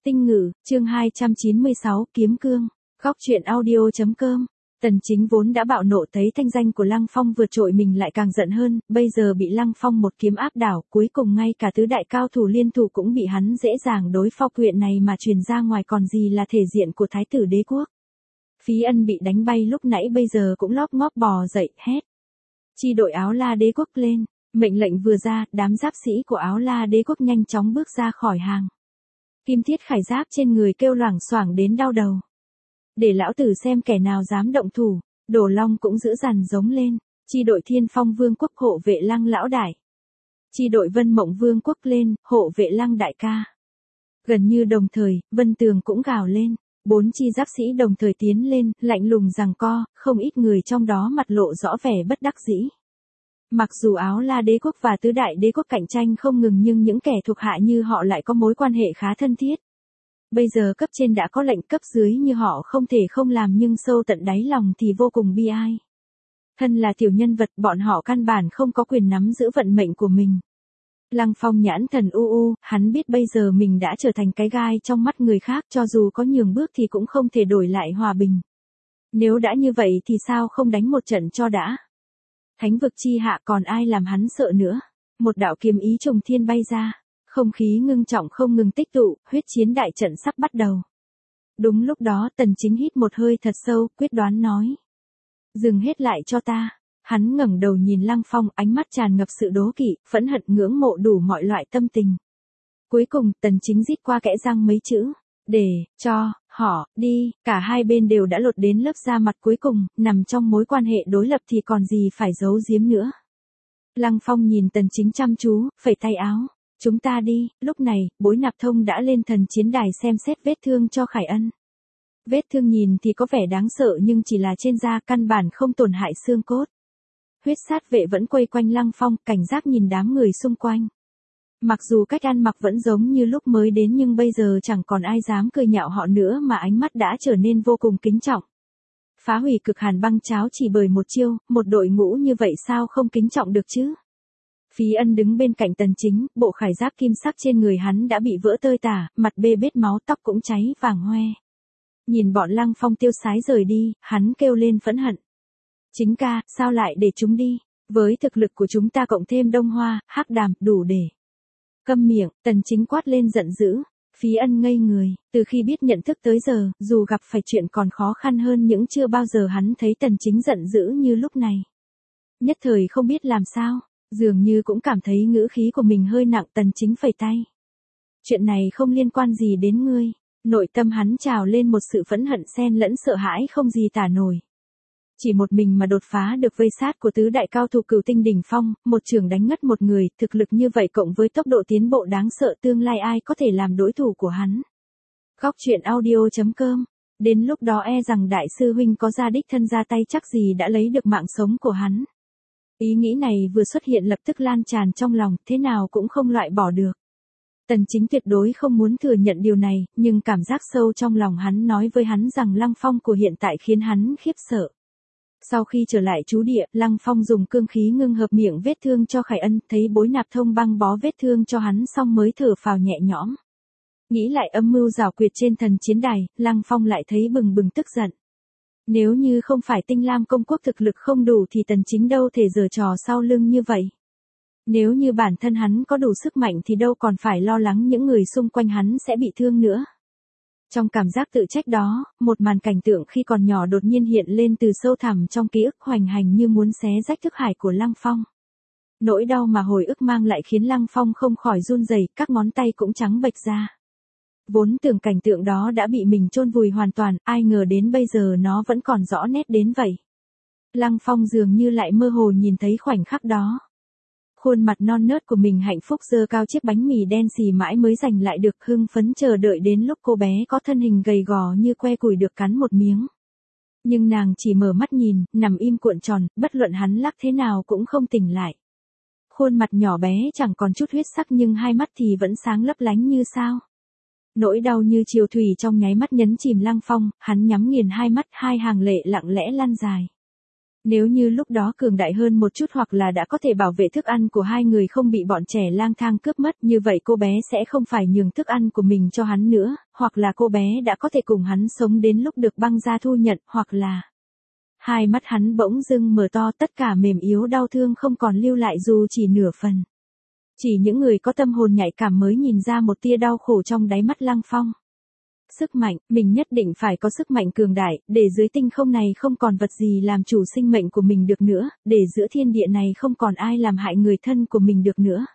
Tinh Ngữ, chương 296, Kiếm Cương. Góc truyện audio.com. Tần Chính vốn đã bạo nộ thấy thanh danh của Lăng Phong vượt trội mình lại càng giận hơn, bây giờ bị Lăng Phong một kiếm áp đảo, cuối cùng ngay cả tứ đại cao thủ liên thủ cũng bị hắn dễ dàng đối phó, chuyện này mà truyền ra ngoài còn gì là thể diện của Thái tử đế quốc. Phí Ân bị đánh bay lúc nãy bây giờ cũng lóp ngóp bò dậy, hét. Chi đội Áo La đế quốc lên, mệnh lệnh vừa ra, đám giáp sĩ của Áo La đế quốc nhanh chóng bước ra khỏi hàng. Kim thiết khải giáp trên người kêu loảng xoảng đến đau đầu. Để lão tử xem kẻ nào dám động thủ, Đồ Long cũng dữ dằn giống lên, chi đội Thiên Phong Vương quốc hộ vệ Lăng lão đại. Chi đội Vân Mộng Vương quốc lên, hộ vệ Lăng đại ca. Gần như đồng thời, Vân Tường cũng gào lên, 4 chi giáp sĩ đồng thời tiến lên, lạnh lùng giằng co, không ít người trong đó mặt lộ rõ vẻ bất đắc dĩ. Mặc dù Áo La đế quốc và tứ đại đế quốc cạnh tranh không ngừng nhưng những kẻ thuộc hạ như họ lại có mối quan hệ khá thân thiết. Bây giờ cấp trên đã có lệnh, cấp dưới như họ không thể không làm nhưng sâu tận đáy lòng thì vô cùng bi ai. Thân là tiểu nhân vật, bọn họ căn bản không có quyền nắm giữ vận mệnh của mình. Lăng Phong nhãn thần u, hắn biết bây giờ mình đã trở thành cái gai trong mắt người khác, cho dù có nhường bước thì cũng không thể đổi lại hòa bình. Nếu đã như vậy thì sao không đánh một trận cho đã. Thánh vực chi hạ còn ai làm hắn sợ nữa. Một đạo kiếm ý trùng thiên bay ra. Không khí ngưng trọng không ngừng tích tụ, huyết chiến đại trận sắp bắt đầu. Đúng lúc đó Tần Chính hít một hơi thật sâu, quyết đoán nói. Dừng hết lại cho ta. Hắn ngẩng đầu nhìn Lăng Phong, ánh mắt tràn ngập sự đố kỵ, phẫn hận ngưỡng mộ đủ mọi loại tâm tình. Cuối cùng Tần Chính rít qua kẽ răng mấy chữ. Để, cho, họ, đi, cả hai bên đều đã lột đến lớp da mặt cuối cùng, nằm trong mối quan hệ đối lập thì còn gì phải giấu giếm nữa. Lăng Phong nhìn Tần Chính chăm chú, phẩy tay áo. Chúng ta đi, lúc này, Bối Nạp Thông đã lên thần chiến đài xem xét vết thương cho Khải Ân. Vết thương nhìn thì có vẻ đáng sợ nhưng chỉ là trên da, căn bản không tổn hại xương cốt. Huyết sát vệ vẫn quay quanh Lăng Phong, cảnh giác nhìn đám người xung quanh. Mặc dù cách ăn mặc vẫn giống như lúc mới đến nhưng bây giờ chẳng còn ai dám cười nhạo họ nữa mà ánh mắt đã trở nên vô cùng kính trọng. Phá hủy cực hàn băng cháo chỉ bởi một chiêu, một đội ngũ như vậy sao không kính trọng được chứ? Phí Ân đứng bên cạnh Tần Chính, bộ khải giáp kim sắc trên người hắn đã bị vỡ tơi tả, mặt bê bết máu, tóc cũng cháy vàng hoe. Nhìn bọn Lăng Phong tiêu sái rời đi, hắn kêu lên phẫn hận. Chính ca, sao lại để chúng đi? Với thực lực của chúng ta cộng thêm Đông Hoa, Hắc Đàm, đủ để. Câm miệng, Tần Chính quát lên giận dữ. Phí Ân ngây người, từ khi biết nhận thức tới giờ, dù gặp phải chuyện còn khó khăn hơn những chưa bao giờ hắn thấy Tần Chính giận dữ như lúc này. Nhất thời không biết làm sao. Dường như cũng cảm thấy ngữ khí của mình hơi nặng. Tần Chính phẩy tay. Chuyện này không liên quan gì đến ngươi. Nội tâm hắn trào lên một sự phẫn hận xen lẫn sợ hãi không gì tả nổi. Chỉ một mình mà đột phá được vây sát của tứ đại cao thủ Cửu Tinh đỉnh phong, một trường đánh ngất một người, thực lực như vậy cộng với tốc độ tiến bộ đáng sợ, tương lai ai có thể làm đối thủ của hắn. Góc truyện audio.com. Đến lúc đó e rằng đại sư huynh có ra đích thân ra tay chắc gì đã lấy được mạng sống của hắn. Ý nghĩ này vừa xuất hiện lập tức lan tràn trong lòng, thế nào cũng không loại bỏ được. Tần Chính tuyệt đối không muốn thừa nhận điều này, nhưng cảm giác sâu trong lòng hắn nói với hắn rằng Lăng Phong của hiện tại khiến hắn khiếp sợ. Sau khi trở lại trú địa, Lăng Phong dùng cương khí ngưng hợp miệng vết thương cho Khải Ân, thấy Bối Nạp Thông băng bó vết thương cho hắn xong mới thở phào nhẹ nhõm. Nghĩ lại âm mưu giảo quyệt trên thần chiến đài, Lăng Phong lại thấy bừng bừng tức giận. Nếu như không phải Tinh Lam công quốc thực lực không đủ thì Tần Chính đâu thể giở trò sau lưng như vậy. Nếu như bản thân hắn có đủ sức mạnh thì đâu còn phải lo lắng những người xung quanh hắn sẽ bị thương nữa. Trong cảm giác tự trách đó, một màn cảnh tượng khi còn nhỏ đột nhiên hiện lên từ sâu thẳm trong ký ức, hoành hành như muốn xé rách thức hải của Lăng Phong. Nỗi đau mà hồi ức mang lại khiến Lăng Phong không khỏi run rẩy, các ngón tay cũng trắng bệch ra. Vốn tưởng cảnh tượng đó đã bị mình chôn vùi hoàn toàn, ai ngờ đến bây giờ nó vẫn còn rõ nét đến vậy. Lăng Phong dường như lại mơ hồ nhìn thấy khoảnh khắc đó. Khuôn mặt non nớt của mình hạnh phúc giơ cao chiếc bánh mì đen xì mãi mới giành lại được, hưng phấn chờ đợi đến lúc cô bé có thân hình gầy gò như que củi được cắn một miếng. Nhưng nàng chỉ mở mắt nhìn, nằm im cuộn tròn, bất luận hắn lắc thế nào cũng không tỉnh lại. Khuôn mặt nhỏ bé chẳng còn chút huyết sắc nhưng hai mắt thì vẫn sáng lấp lánh như sao. Nỗi đau như chiều thủy trong nháy mắt nhấn chìm Lăng Phong, hắn nhắm nghiền hai mắt, hai hàng lệ lặng lẽ lăn dài. Nếu như lúc đó cường đại hơn một chút hoặc là đã có thể bảo vệ thức ăn của hai người không bị bọn trẻ lang thang cướp mất, như vậy cô bé sẽ không phải nhường thức ăn của mình cho hắn nữa, hoặc là cô bé đã có thể cùng hắn sống đến lúc được băng gia thu nhận, hoặc là... Hai mắt hắn bỗng dưng mở to, tất cả mềm yếu đau thương không còn lưu lại dù chỉ nửa phần. Chỉ những người có tâm hồn nhạy cảm mới nhìn ra một tia đau khổ trong đáy mắt Lăng Phong. Sức mạnh, mình nhất định phải có sức mạnh cường đại, để dưới tinh không này không còn vật gì làm chủ sinh mệnh của mình được nữa, để giữa thiên địa này không còn ai làm hại người thân của mình được nữa.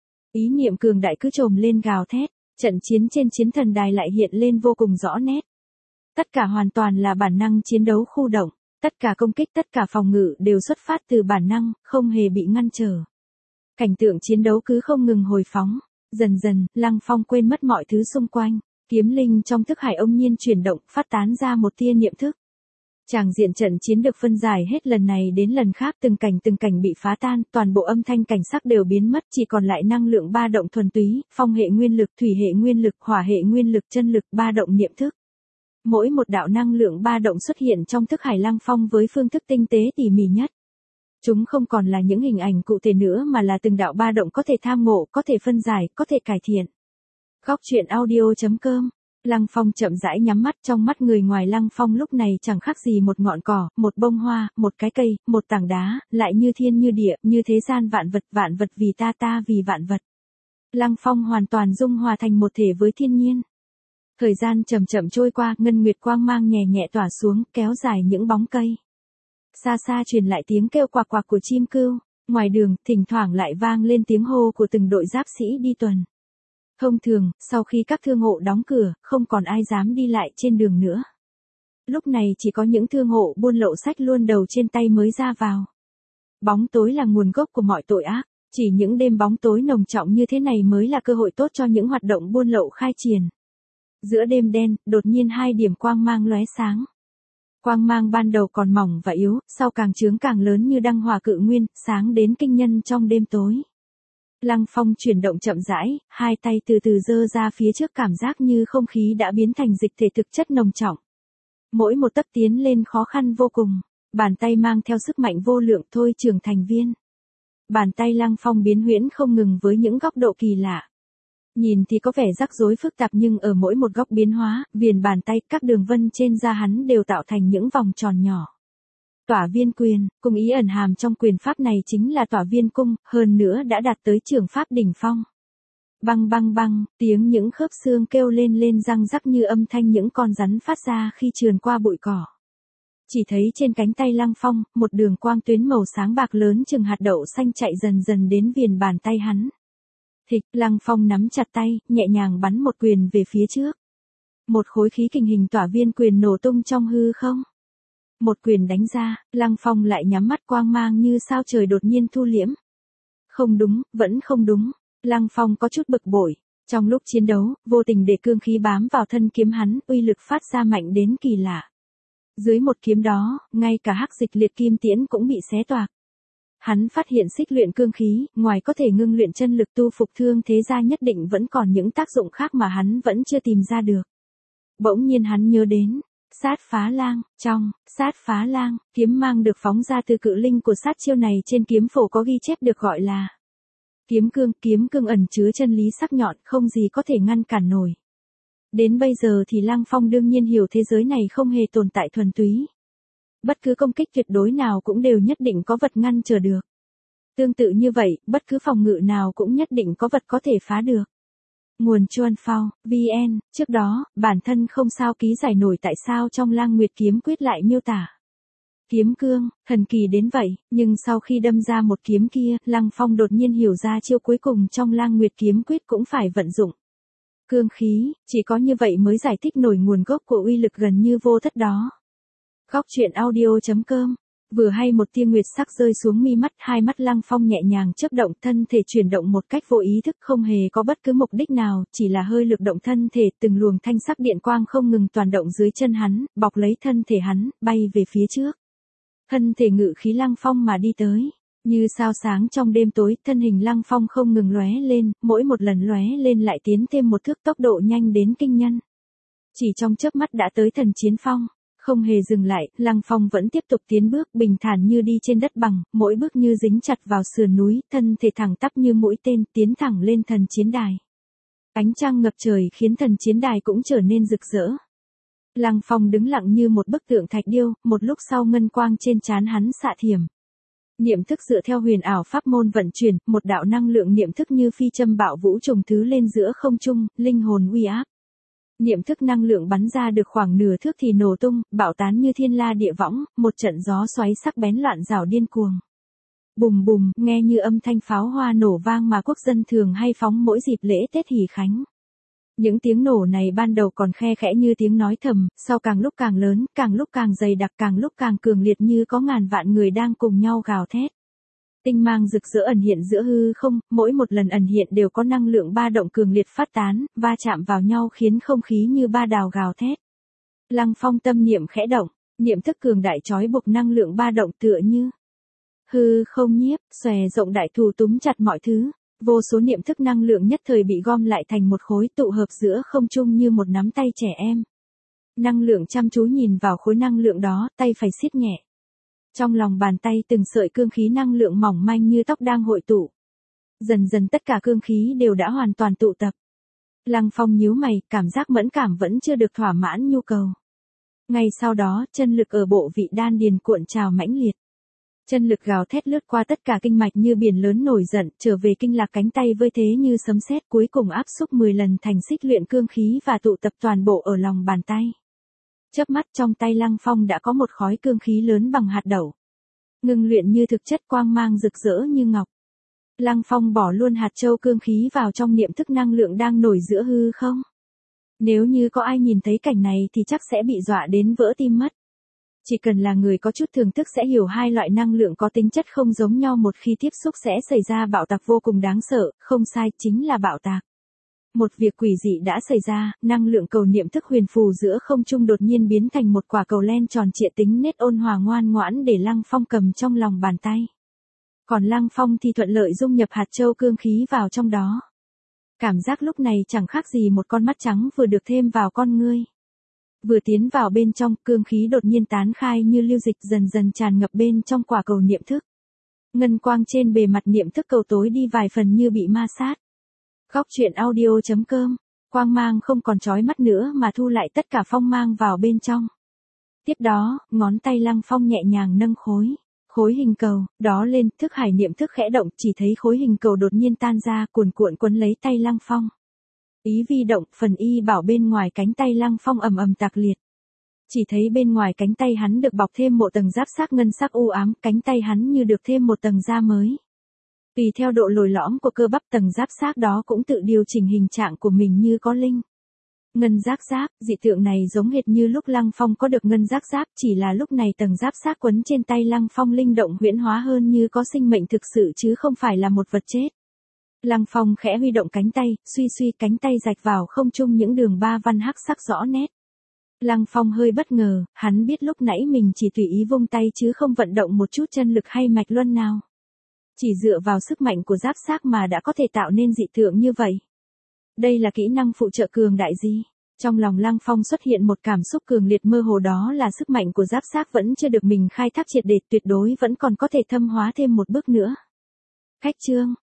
Ý niệm cường đại cứ trồm lên gào thét, trận chiến trên chiến thần đài lại hiện lên vô cùng rõ nét. Tất cả hoàn toàn là bản năng chiến đấu khu động, tất cả công kích, tất cả phòng ngự đều xuất phát từ bản năng, không hề bị ngăn trở. Cảnh tượng chiến đấu cứ không ngừng hồi phóng, dần dần, Lăng Phong quên mất mọi thứ xung quanh. Kiếm linh trong thức hải ông nhiên chuyển động, phát tán ra một tia niệm thức. Tràng diện trận chiến được phân giải hết lần này đến lần khác, từng cảnh bị phá tan, toàn bộ âm thanh cảnh sắc đều biến mất, chỉ còn lại năng lượng ba động thuần túy, phong hệ nguyên lực, thủy hệ nguyên lực, hỏa hệ nguyên lực, chân lực, ba động niệm thức. Mỗi một đạo năng lượng ba động xuất hiện trong thức hải Lăng Phong với phương thức tinh tế tỉ mỉ nhất. Chúng không còn là những hình ảnh cụ thể nữa mà là từng đạo ba động có thể tham ngộ, có thể phân giải, có thể cải thiện. Góc truyện audio.com. Lăng Phong chậm rãi nhắm mắt, trong mắt người ngoài Lăng Phong lúc này chẳng khác gì một ngọn cỏ, một bông hoa, một cái cây, một tảng đá, lại như thiên như địa, như thế gian vạn vật vì ta, ta vì vạn vật. Lăng Phong hoàn toàn dung hòa thành một thể với thiên nhiên. Thời gian chậm chậm trôi qua, ngân nguyệt quang mang nhẹ nhẹ tỏa xuống, kéo dài những bóng cây. Xa xa truyền lại tiếng kêu quạc quạc của chim cưu, ngoài đường, thỉnh thoảng lại vang lên tiếng hô của từng đội giáp sĩ đi tuần. Thông thường, sau khi các thương hộ đóng cửa, không còn ai dám đi lại trên đường nữa. Lúc này chỉ có những thương hộ buôn lậu sách luôn đầu trên tay mới ra vào. Bóng tối là nguồn gốc của mọi tội ác, chỉ những đêm bóng tối nồng trọng như thế này mới là cơ hội tốt cho những hoạt động buôn lậu khai triển. Giữa đêm đen, đột nhiên hai điểm quang mang lóe sáng. Quang mang ban đầu còn mỏng và yếu, sau càng chướng càng lớn như đăng hỏa cự nguyên, sáng đến kinh nhân trong đêm tối. Lăng Phong chuyển động chậm rãi, hai tay từ từ giơ ra phía trước, cảm giác như không khí đã biến thành dịch thể thực chất nồng trọng. Mỗi một tấc tiến lên khó khăn vô cùng, bàn tay mang theo sức mạnh vô lượng thôi trưởng thành viên. Bàn tay Lăng Phong biến huyễn không ngừng với những góc độ kỳ lạ. Nhìn thì có vẻ rắc rối phức tạp nhưng ở mỗi một góc biến hóa, viền bàn tay, các đường vân trên da hắn đều tạo thành những vòng tròn nhỏ. Tỏa viên quyền, cùng ý ẩn hàm trong quyền pháp này chính là tỏa viên cung, hơn nữa đã đạt tới trường pháp đỉnh phong. Băng băng băng, tiếng những khớp xương kêu lên răng rắc như âm thanh những con rắn phát ra khi trườn qua bụi cỏ. Chỉ thấy trên cánh tay Lăng Phong, một đường quang tuyến màu sáng bạc lớn chừng hạt đậu xanh chạy dần dần đến viền bàn tay hắn. Thịch, Lăng Phong nắm chặt tay, nhẹ nhàng bắn một quyền về phía trước. Một khối khí kình hình tỏa viên quyền nổ tung trong hư không. Một quyền đánh ra, Lăng Phong lại nhắm mắt, quang mang như sao trời đột nhiên thu liễm. Không đúng, vẫn không đúng. Lăng Phong có chút bực bội. Trong lúc chiến đấu, vô tình để cương khí bám vào thân kiếm hắn, uy lực phát ra mạnh đến kỳ lạ. Dưới một kiếm đó, ngay cả hắc dịch liệt kim tiễn cũng bị xé toạc. Hắn phát hiện xích luyện cương khí, ngoài có thể ngưng luyện chân lực tu phục thương thế ra, nhất định vẫn còn những tác dụng khác mà hắn vẫn chưa tìm ra được. Bỗng nhiên hắn nhớ đến sát phá lang, trong sát phá lang, kiếm mang được phóng ra từ cự linh của sát chiêu này trên kiếm phổ có ghi chép được gọi là kiếm cương ẩn chứa chân lý sắc nhọn, không gì có thể ngăn cản nổi. Đến bây giờ thì Lăng Phong đương nhiên hiểu thế giới này không hề tồn tại thuần túy. Bất cứ công kích tuyệt đối nào cũng đều nhất định có vật ngăn trở được. Tương tự như vậy, bất cứ phòng ngự nào cũng nhất định có vật có thể phá được. Nguồn Chuan Phao, VN, trước đó, bản thân không sao ký giải nổi tại sao trong Lang Nguyệt kiếm quyết lại miêu tả. Kiếm cương, thần kỳ đến vậy, nhưng sau khi đâm ra một kiếm kia, Lăng Phong đột nhiên hiểu ra chiêu cuối cùng trong Lang Nguyệt kiếm quyết cũng phải vận dụng. Cương khí, chỉ có như vậy mới giải thích nổi nguồn gốc của uy lực gần như vô thất đó. Góc truyện audio.com. Vừa hay một tia nguyệt sắc rơi xuống mi mắt, hai mắt Lăng Phong nhẹ nhàng chớp động, thân thể chuyển động một cách vô ý thức, không hề có bất cứ mục đích nào, chỉ là hơi lực động thân thể, từng luồng thanh sắc điện quang không ngừng toàn động dưới chân hắn, bọc lấy thân thể hắn, bay về phía trước. Thân thể ngự khí Lăng Phong mà đi tới, như sao sáng trong đêm tối, thân hình Lăng Phong không ngừng lóe lên, mỗi một lần lóe lên lại tiến thêm một thước, tốc độ nhanh đến kinh nhân. Chỉ trong chớp mắt đã tới thần chiến phong. Không hề dừng lại, Lăng Phong vẫn tiếp tục tiến bước bình thản như đi trên đất bằng, mỗi bước như dính chặt vào sườn núi, thân thể thẳng tắp như mũi tên tiến thẳng lên thần chiến đài. Ánh trăng ngập trời khiến thần chiến đài cũng trở nên rực rỡ. Lăng Phong đứng lặng như một bức tượng thạch điêu, một lúc sau ngân quang trên trán hắn xạ thiểm. Niệm thức dựa theo huyền ảo pháp môn vận chuyển, một đạo năng lượng niệm thức như phi châm bạo vũ trùng thứ lên giữa không trung, linh hồn uy áp. Niệm thức năng lượng bắn ra được khoảng nửa thước thì nổ tung, bạo tán như thiên la địa võng, một trận gió xoáy sắc bén loạn rào điên cuồng. Bùm bùm, nghe như âm thanh pháo hoa nổ vang mà quốc dân thường hay phóng mỗi dịp lễ Tết Hỷ Khánh. Những tiếng nổ này ban đầu còn khe khẽ như tiếng nói thầm, sau càng lúc càng lớn, càng lúc càng dày đặc, càng lúc càng cường liệt như có ngàn vạn người đang cùng nhau gào thét. Tinh mang rực rỡ ẩn hiện giữa hư không, mỗi một lần ẩn hiện đều có năng lượng ba động cường liệt phát tán, va chạm vào nhau khiến không khí như ba đào gào thét. Lăng Phong tâm niệm khẽ động, niệm thức cường đại trói buộc năng lượng ba động tựa như hư không nhiếp, xòe rộng đại thù túm chặt mọi thứ. Vô số niệm thức năng lượng nhất thời bị gom lại thành một khối tụ hợp giữa không trung như một nắm tay trẻ em. Năng lượng chăm chú nhìn vào khối năng lượng đó, tay phải siết nhẹ. Trong lòng bàn tay từng sợi cương khí năng lượng mỏng manh như tóc đang hội tụ. Dần dần tất cả cương khí đều đã hoàn toàn tụ tập. Lăng Phong nhíu mày, cảm giác mẫn cảm vẫn chưa được thỏa mãn nhu cầu. Ngay sau đó, chân lực ở bộ vị đan điền cuộn trào mãnh liệt. Chân lực gào thét lướt qua tất cả kinh mạch như biển lớn nổi giận, trở về kinh lạc cánh tay với thế như sấm sét, cuối cùng áp xúc 10 lần thành xích luyện cương khí và tụ tập toàn bộ ở lòng bàn tay. Chớp mắt trong tay Lăng Phong đã có một khói cương khí lớn bằng hạt đậu. Ngưng luyện như thực chất quang mang rực rỡ như ngọc. Lăng Phong bỏ luôn hạt châu cương khí vào trong niệm thức năng lượng đang nổi giữa hư không. Nếu như có ai nhìn thấy cảnh này thì chắc sẽ bị dọa đến vỡ tim mất. Chỉ cần là người có chút thưởng thức sẽ hiểu hai loại năng lượng có tính chất không giống nhau, một khi tiếp xúc sẽ xảy ra bạo tạc vô cùng đáng sợ, không sai, chính là bạo tạc. Một việc quỷ dị đã xảy ra, năng lượng cầu niệm thức huyền phù giữa không trung đột nhiên biến thành một quả cầu len tròn trịa tính nết ôn hòa ngoan ngoãn để Lăng Phong cầm trong lòng bàn tay. Còn Lăng Phong thì thuận lợi dung nhập hạt châu cương khí vào trong đó. Cảm giác lúc này chẳng khác gì một con mắt trắng vừa được thêm vào con ngươi. Vừa tiến vào bên trong, cương khí đột nhiên tán khai như lưu dịch dần dần tràn ngập bên trong quả cầu niệm thức. Ngân quang trên bề mặt niệm thức cầu tối đi vài phần như bị ma sát. Góc truyện audio.com, quang mang không còn chói mắt nữa mà thu lại tất cả phong mang vào bên trong. Tiếp đó, ngón tay Lăng Phong nhẹ nhàng nâng khối hình cầu, đó lên, thức hải niệm thức khẽ động, chỉ thấy khối hình cầu đột nhiên tan ra, cuồn cuộn quấn lấy tay Lăng Phong. Ý vi động, phần y bảo bên ngoài cánh tay Lăng Phong ầm ầm tạc liệt. Chỉ thấy bên ngoài cánh tay hắn được bọc thêm một tầng giáp xác ngân sắc u ám, cánh tay hắn như được thêm một tầng da mới. Tùy theo độ lồi lõm của cơ bắp, tầng giáp xác đó cũng tự điều chỉnh hình trạng của mình như có linh. Ngân giác giáp, dị tượng này giống hệt như lúc Lăng Phong có được ngân giác giáp, chỉ là lúc này tầng giáp xác quấn trên tay Lăng Phong linh động huyễn hóa hơn, như có sinh mệnh thực sự chứ không phải là một vật chết. Lăng Phong khẽ huy động cánh tay, suy cánh tay rạch vào không trung những đường ba văn hắc sắc rõ nét. Lăng Phong hơi bất ngờ, hắn biết lúc nãy mình chỉ tùy ý vung tay chứ không vận động một chút chân lực hay mạch luân nào. Chỉ dựa vào sức mạnh của giáp xác mà đã có thể tạo nên dị tượng như vậy. Đây là kỹ năng phụ trợ cường đại gì? Trong lòng Lăng Phong xuất hiện một cảm xúc cường liệt mơ hồ, đó là sức mạnh của giáp xác vẫn chưa được mình khai thác triệt để, tuyệt đối vẫn còn có thể thâm hóa thêm một bước nữa. Khách chương